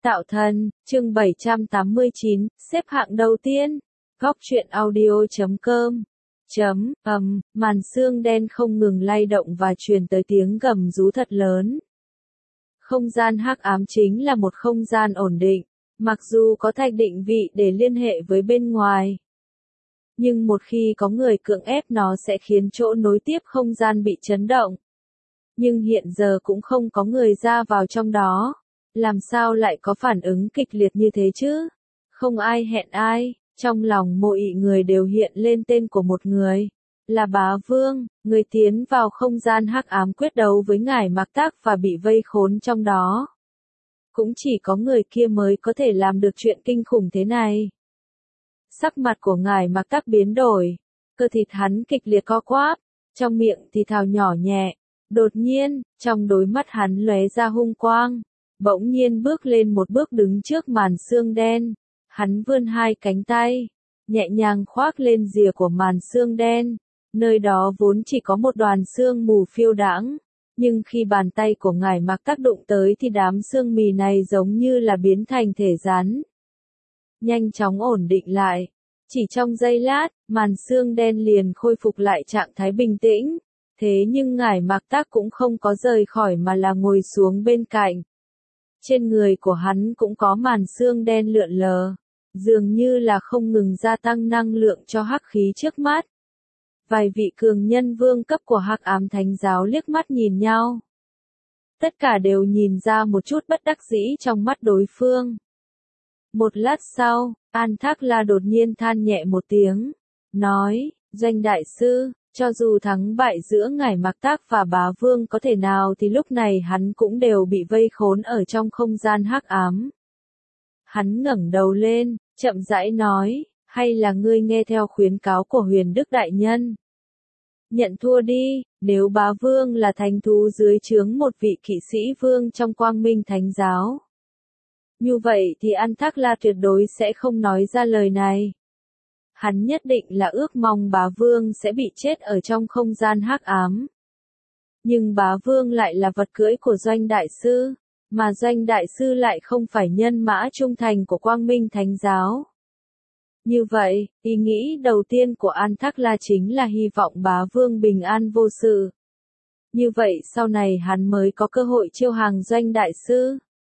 Tạo thần, chương 789, xếp hạng đầu tiên. Góc truyện audio.com. Màn sương đen không ngừng lay động và truyền tới tiếng gầm rú thật lớn. Không gian hắc ám chính là một không gian ổn định, mặc dù có thạch định vị để liên hệ với bên ngoài. Nhưng một khi có người cưỡng ép nó sẽ khiến chỗ nối tiếp không gian bị chấn động. Nhưng hiện giờ cũng không có người ra vào trong đó. Làm sao lại có phản ứng kịch liệt như thế chứ? Không ai hẹn ai, trong lòng mỗi người đều hiện lên tên của một người. Là Bá Vương, người tiến vào không gian hắc ám quyết đấu với Ngải Mạc Tác và bị vây khốn trong đó. Cũng chỉ có người kia mới có thể làm được chuyện kinh khủng thế này. Sắc mặt của Ngải Mạc Tác biến đổi, cơ thịt hắn kịch liệt co quắp, trong miệng thì thào nhỏ nhẹ. Đột nhiên, trong đôi mắt hắn lóe ra hung quang. Bỗng nhiên bước lên một bước đứng trước màn sương đen. Hắn vươn hai cánh tay, nhẹ nhàng khoác lên rìa của màn sương đen. Nơi đó vốn chỉ có một đoàn sương mù phiêu đãng, nhưng khi bàn tay của Ngải Mạc tác động tới thì đám sương mù này giống như là biến thành thể rắn. Nhanh chóng ổn định lại. Chỉ trong giây lát, màn sương đen liền khôi phục lại trạng thái bình tĩnh. Thế nhưng Ngải Mạc Tác cũng không có rời khỏi mà là ngồi xuống bên cạnh. Trên người của hắn cũng có màn sương đen lượn lờ, dường như là không ngừng gia tăng năng lượng cho hắc khí trước mắt. Vài vị cường nhân vương cấp của Hắc Ám Thánh Giáo liếc mắt nhìn nhau. Tất cả đều nhìn ra một chút bất đắc dĩ trong mắt đối phương. Một lát sau, An Thác La đột nhiên than nhẹ một tiếng, nói, Doanh đại sư, cho dù thắng bại giữa Ngải Mạc Tác và Bá Vương có thể nào thì lúc này hắn cũng đều bị vây khốn ở trong không gian hắc ám. Hắn ngẩng đầu lên, chậm rãi nói, hay là ngươi nghe theo khuyến cáo của Huyền Đức Đại Nhân? Nhận thua đi, nếu Bá Vương là thánh thú dưới trướng một vị kỵ sĩ vương trong Quang Minh Thánh Giáo. Như vậy thì An Thác La tuyệt đối sẽ không nói ra lời này. Hắn nhất định là ước mong Bá Vương sẽ bị chết ở trong không gian hắc ám. Nhưng Bá Vương lại là vật cưỡi của Doanh đại sư, mà Doanh đại sư lại không phải nhân mã trung thành của Quang Minh Thánh Giáo. Như vậy, ý nghĩ đầu tiên của An Thác La chính là hy vọng Bá Vương bình an vô sự. Như vậy sau này hắn mới có cơ hội chiêu hàng Doanh đại sư.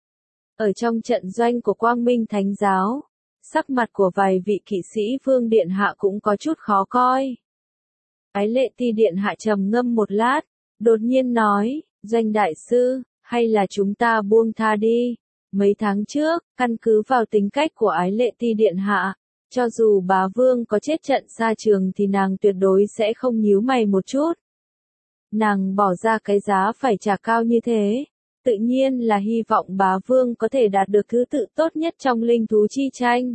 Ở trong trận doanh của Quang Minh Thánh Giáo, sắc mặt của vài vị kỵ sĩ vương điện hạ cũng có chút khó coi. Ái Lệ Ti điện hạ trầm ngâm một lát, đột nhiên nói, Doanh đại sư, hay là chúng ta buông tha đi. Mấy tháng trước, căn cứ vào tính cách của Ái Lệ Ti điện hạ, cho dù Bá Vương có chết trận xa trường thì nàng tuyệt đối sẽ không nhíu mày một chút. Nàng bỏ ra cái giá phải trả cao như thế, tự nhiên là hy vọng Bá Vương có thể đạt được thứ tự tốt nhất trong linh thú chi tranh.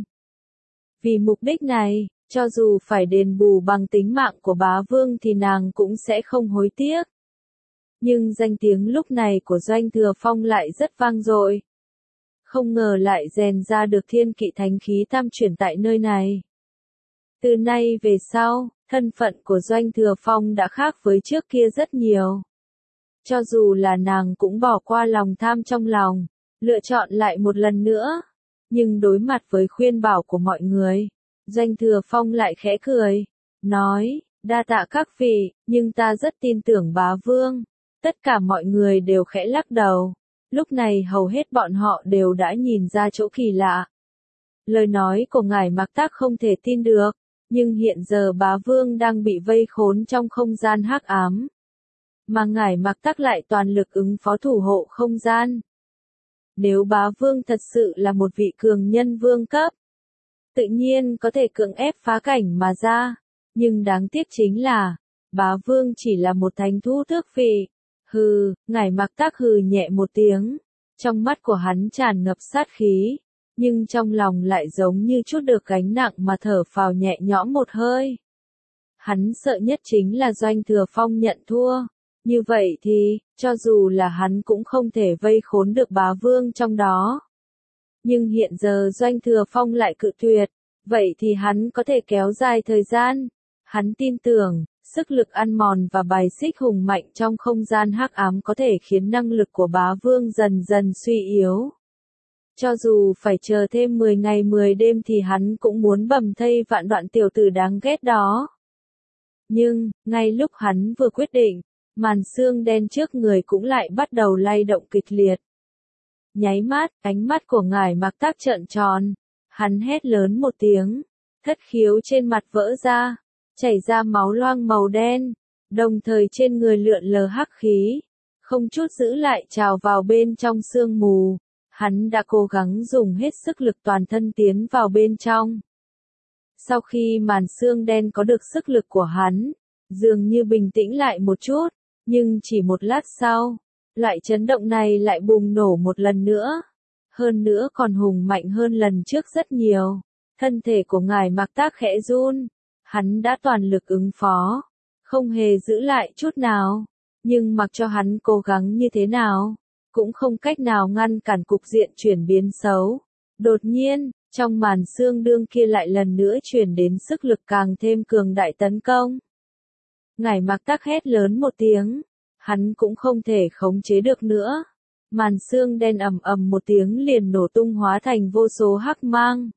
Vì mục đích này, cho dù phải đền bù bằng tính mạng của Bá Vương thì nàng cũng sẽ không hối tiếc. Nhưng danh tiếng lúc này của Doanh Thừa Phong lại rất vang dội. Không ngờ lại rèn ra được thiên kỵ thánh khí tam chuyển tại nơi này. Từ nay về sau, thân phận của Doanh Thừa Phong đã khác với trước kia rất nhiều. Cho dù là nàng cũng bỏ qua lòng tham trong lòng, lựa chọn lại một lần nữa. Nhưng đối mặt với khuyên bảo của mọi người, Doanh Thừa Phong lại khẽ cười, nói, đa tạ các vị, nhưng ta rất tin tưởng Bá Vương. Tất cả mọi người đều khẽ lắc đầu. Lúc này hầu hết bọn họ đều đã nhìn ra chỗ kỳ lạ. Lời nói của Ngải Mạc Tác không thể tin được, nhưng hiện giờ Bá Vương đang bị vây khốn trong không gian hắc ám. Mà Ngải Mạc Tác lại toàn lực ứng phó thủ hộ không gian. Nếu Bá Vương thật sự là một vị cường nhân vương cấp, tự nhiên có thể cưỡng ép phá cảnh mà ra, nhưng đáng tiếc chính là, Bá Vương chỉ là một thánh thú tước vị. Hừ, Ngải Mạc Tác hừ nhẹ một tiếng, trong mắt của hắn tràn ngập sát khí, nhưng trong lòng lại giống như chút được gánh nặng mà thở phào nhẹ nhõm một hơi. Hắn sợ nhất chính là Doanh Thừa Phong nhận thua. Như vậy thì, cho dù là hắn cũng không thể vây khốn được Bá Vương trong đó. Nhưng hiện giờ Doanh Thừa Phong lại cự tuyệt, vậy thì hắn có thể kéo dài thời gian. Hắn tin tưởng, sức lực ăn mòn và bài xích hùng mạnh trong không gian hắc ám có thể khiến năng lực của Bá Vương dần dần suy yếu. Cho dù phải chờ thêm 10 ngày 10 đêm thì hắn cũng muốn bầm thây vạn đoạn tiểu tử đáng ghét đó. Nhưng, ngay lúc hắn vừa quyết định, màn xương đen trước người cũng lại bắt đầu lay động kịch liệt. Nháy mắt, ánh mắt của ngải Mặc Tác trợn tròn, hắn hét lớn một tiếng, thất khiếu trên mặt vỡ ra, chảy ra máu loang màu đen, đồng thời trên người lượn lờ hắc khí, không chút giữ lại trào vào bên trong sương mù. Hắn đã cố gắng dùng hết sức lực toàn thân tiến vào bên trong. Sau khi màn xương đen có được sức lực của hắn, dường như bình tĩnh lại một chút, nhưng chỉ một lát sau, loại chấn động này lại bùng nổ một lần nữa. Hơn nữa còn hùng mạnh hơn lần trước rất nhiều. Thân thể của ngải Mặc Tác khẽ run, hắn đã toàn lực ứng phó, không hề giữ lại chút nào, nhưng mặc cho hắn cố gắng như thế nào, cũng không cách nào ngăn cản cục diện chuyển biến xấu. Đột nhiên, trong màn xương đương kia lại lần nữa chuyển đến sức lực càng thêm cường đại tấn công. Ngải Mặc Tác hét lớn một tiếng, hắn cũng không thể khống chế được nữa. Màn xương đen ầm ầm một tiếng liền nổ tung hóa thành vô số hắc mang.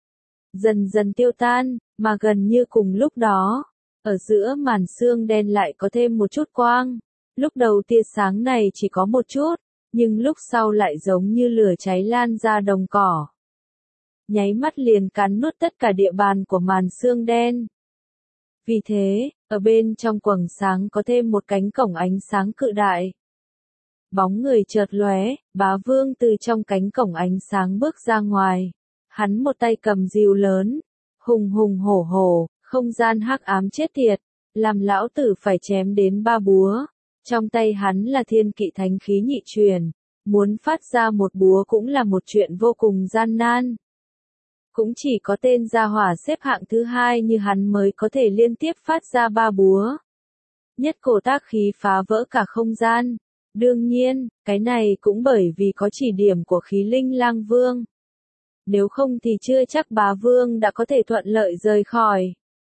Dần dần tiêu tan, mà gần như cùng lúc đó, ở giữa màn xương đen lại có thêm một chút quang. Lúc đầu tia sáng này chỉ có một chút, nhưng lúc sau lại giống như lửa cháy lan ra đồng cỏ. Nháy mắt liền cắn nuốt tất cả địa bàn của màn xương đen. Vì thế, ở bên trong quầng sáng có thêm một cánh cổng ánh sáng cự đại. Bóng người chợt lóe, Bá Vương từ trong cánh cổng ánh sáng bước ra ngoài. Hắn một tay cầm rìu lớn, hùng hùng hổ hổ, không gian hắc ám chết tiệt, làm lão tử phải chém đến 3 búa. Trong tay hắn là thiên kỵ thánh khí nhị truyền, muốn phát ra một búa cũng là một chuyện vô cùng gian nan. Cũng chỉ có tên gia hỏa xếp hạng thứ 2 như hắn mới có thể liên tiếp phát ra 3 búa. Nhất cổ tác khí phá vỡ cả không gian. Đương nhiên, cái này cũng bởi vì có chỉ điểm của khí linh lang vương. Nếu không thì chưa chắc Bá Vương đã có thể thuận lợi rời khỏi.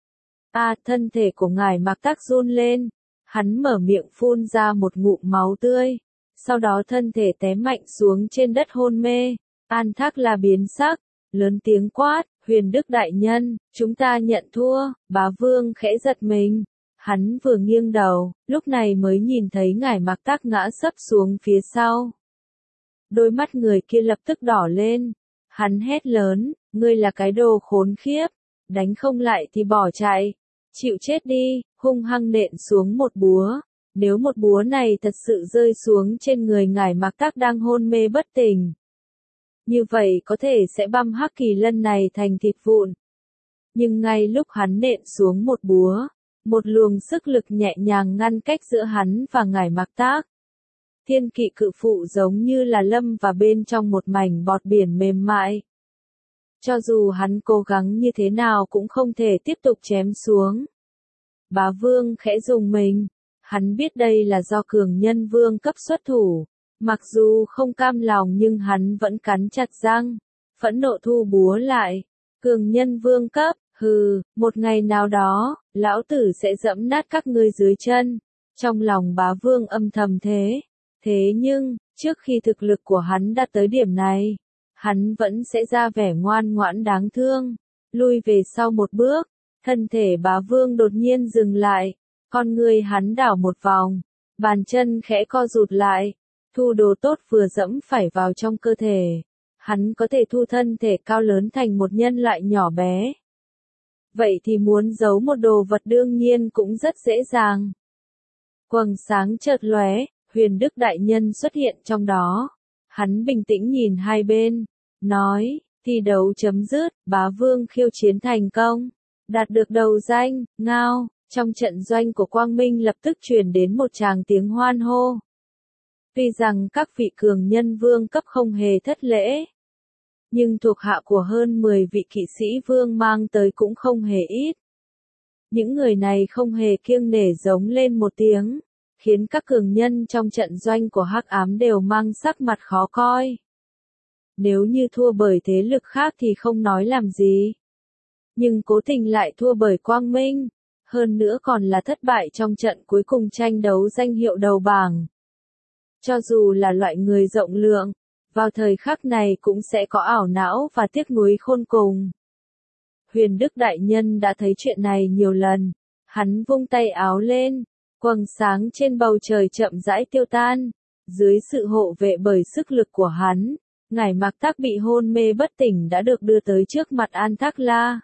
Thân thể của ngải Mặc Tác run lên. Hắn mở miệng phun ra một ngụm máu tươi. Sau đó thân thể té mạnh xuống trên đất hôn mê. An Thác La biến sắc, lớn tiếng quát, Huyền Đức đại nhân, chúng ta nhận thua. Bá Vương khẽ giật mình. Hắn vừa nghiêng đầu, lúc này mới nhìn thấy ngải Mặc Tác ngã sấp xuống phía sau. Đôi mắt người kia lập tức đỏ lên. Hắn hét lớn, ngươi là cái đồ khốn khiếp, đánh không lại thì bỏ chạy. Chịu chết đi, hung hăng nện xuống một búa. Nếu một búa này thật sự rơi xuống trên người ngải Mặc Tác đang hôn mê bất tỉnh, như vậy có thể sẽ băm hắc kỳ lân này thành thịt vụn. Nhưng ngay lúc hắn nện xuống một búa, một luồng sức lực nhẹ nhàng ngăn cách giữa hắn và ngải Mặc Tác. Thiên kỵ cự phụ giống như là lâm vào bên trong một mảnh bọt biển mềm mại. Cho dù hắn cố gắng như thế nào cũng không thể tiếp tục chém xuống. Bá Vương khẽ rùng mình. Hắn biết đây là do cường nhân vương cấp xuất thủ. Mặc dù không cam lòng nhưng hắn vẫn cắn chặt răng. Phẫn nộ thu búa lại. Cường nhân vương cấp, hừ, một ngày nào đó, lão tử sẽ dẫm nát các ngươi dưới chân. Trong lòng Bá Vương âm thầm thế. Thế nhưng, trước khi thực lực của hắn đạt tới điểm này, hắn vẫn sẽ ra vẻ ngoan ngoãn đáng thương. Lui về sau một bước, thân thể Bá Vương đột nhiên dừng lại, con người hắn đảo một vòng, bàn chân khẽ co rụt lại, thu đồ tốt vừa dẫm phải vào trong cơ thể. Hắn có thể thu thân thể cao lớn thành một nhân loại nhỏ bé. Vậy thì muốn giấu một đồ vật đương nhiên cũng rất dễ dàng. Quầng sáng chợt lóe, Huyền Đức đại nhân xuất hiện trong đó. Hắn bình tĩnh nhìn hai bên, nói, thi đấu chấm dứt, Bá Vương khiêu chiến thành công, đạt được đầu danh, ngao. Trong trận doanh của Quang Minh lập tức truyền đến một tràng tiếng hoan hô. Tuy rằng các vị cường nhân vương cấp không hề thất lễ, nhưng thuộc hạ của hơn 10 vị kỵ sĩ vương mang tới cũng không hề ít. Những người này không hề kiêng nể giống lên một tiếng, khiến các cường nhân trong trận doanh của Hắc Ám đều mang sắc mặt khó coi. Nếu như thua bởi thế lực khác thì không nói làm gì. Nhưng cố tình lại thua bởi Quang Minh, hơn nữa còn là thất bại trong trận cuối cùng tranh đấu danh hiệu đầu bảng. Cho dù là loại người rộng lượng, vào thời khắc này cũng sẽ có ảo não và tiếc nuối khôn cùng. Huyền Đức Đại Nhân đã thấy chuyện này nhiều lần, hắn vung tay áo lên, quầng sáng trên bầu trời chậm rãi tiêu tan, dưới sự hộ vệ bởi sức lực của hắn, Ngải Mạc Tác bị hôn mê bất tỉnh đã được đưa tới trước mặt An Thác La.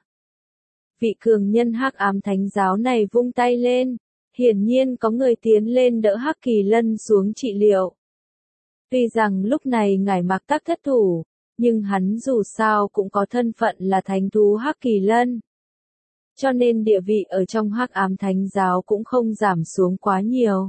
Vị cường nhân Hắc Ám Thánh giáo này vung tay lên, hiển nhiên có người tiến lên đỡ Hắc Kỳ Lân xuống trị liệu. Tuy rằng lúc này Ngải Mạc Tác thất thủ, nhưng hắn dù sao cũng có thân phận là thánh thú Hắc Kỳ Lân. Cho nên địa vị ở trong Hắc Ám Thánh giáo cũng không giảm xuống quá nhiều.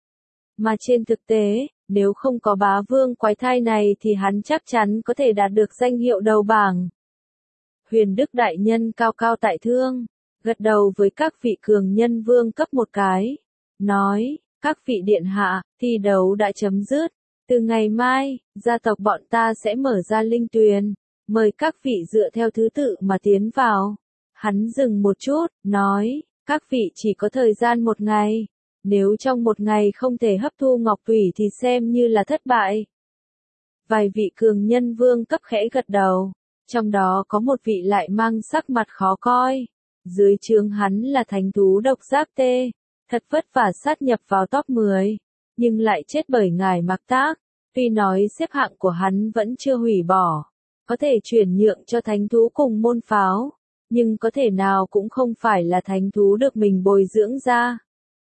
Mà trên thực tế, nếu không có bá vương quái thai này thì hắn chắc chắn có thể đạt được danh hiệu đầu bảng. Huyền Đức Đại Nhân cao cao tại thượng, gật đầu với các vị cường nhân vương cấp một cái, nói, các vị điện hạ, thi đấu đã chấm dứt. Từ ngày mai, gia tộc bọn ta sẽ mở ra linh tuyền, mời các vị dựa theo thứ tự mà tiến vào. Hắn dừng một chút, nói, các vị chỉ có thời gian một ngày. Nếu trong một ngày không thể hấp thu ngọc thủy thì xem như là thất bại. Vài vị cường nhân vương cấp khẽ gật đầu, trong đó có một vị lại mang sắc mặt khó coi. Dưới trướng hắn là thánh thú độc giác tê, thật vất vả sát nhập vào top 10, nhưng lại chết bởi Ngải Mạc Tác. Tuy nói xếp hạng của hắn vẫn chưa hủy bỏ, có thể chuyển nhượng cho thánh thú cùng môn pháo, nhưng có thể nào cũng không phải là thánh thú được mình bồi dưỡng ra.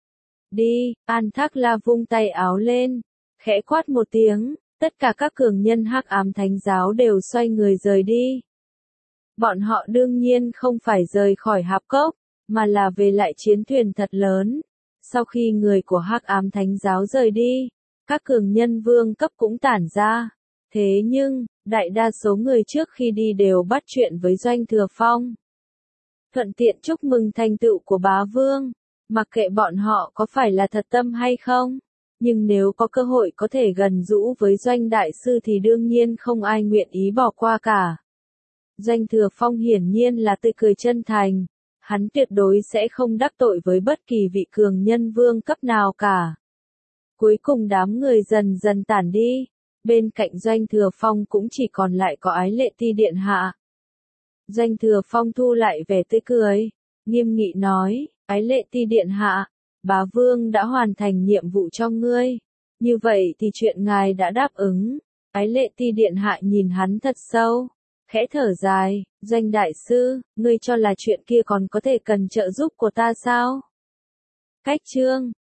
Đi, An Thác La vung tay áo lên, khẽ quát một tiếng, tất cả các cường nhân Hắc Ám Thánh giáo đều xoay người rời đi. Bọn họ đương nhiên không phải rời khỏi Hạp Cốc, mà là về lại chiến thuyền thật lớn. Sau khi người của Hắc Ám Thánh giáo rời đi, các cường nhân vương cấp cũng tản ra. Thế nhưng, đại đa số người trước khi đi đều bắt chuyện với Doanh Thừa Phong. Thuận tiện chúc mừng thành tựu của bá vương, mặc kệ bọn họ có phải là thật tâm hay không. Nhưng nếu có cơ hội có thể gần gũi với Doanh đại sư thì đương nhiên không ai nguyện ý bỏ qua cả. Doanh Thừa Phong hiển nhiên là tươi cười chân thành, hắn tuyệt đối sẽ không đắc tội với bất kỳ vị cường nhân vương cấp nào cả. Cuối cùng đám người dần dần tản đi, bên cạnh Doanh Thừa Phong cũng chỉ còn lại có Ái Lệ Ti điện hạ. Doanh Thừa Phong thu lại vẻ tươi cười, nghiêm nghị nói, Ái Lệ Ti điện hạ, bá vương đã hoàn thành nhiệm vụ cho ngươi, như vậy thì chuyện ngài đã đáp ứng. Ái Lệ Ti điện hạ nhìn hắn thật sâu, khẽ thở dài, Doanh đại sư, ngươi cho là chuyện kia còn có thể cần trợ giúp của ta sao? Cách chương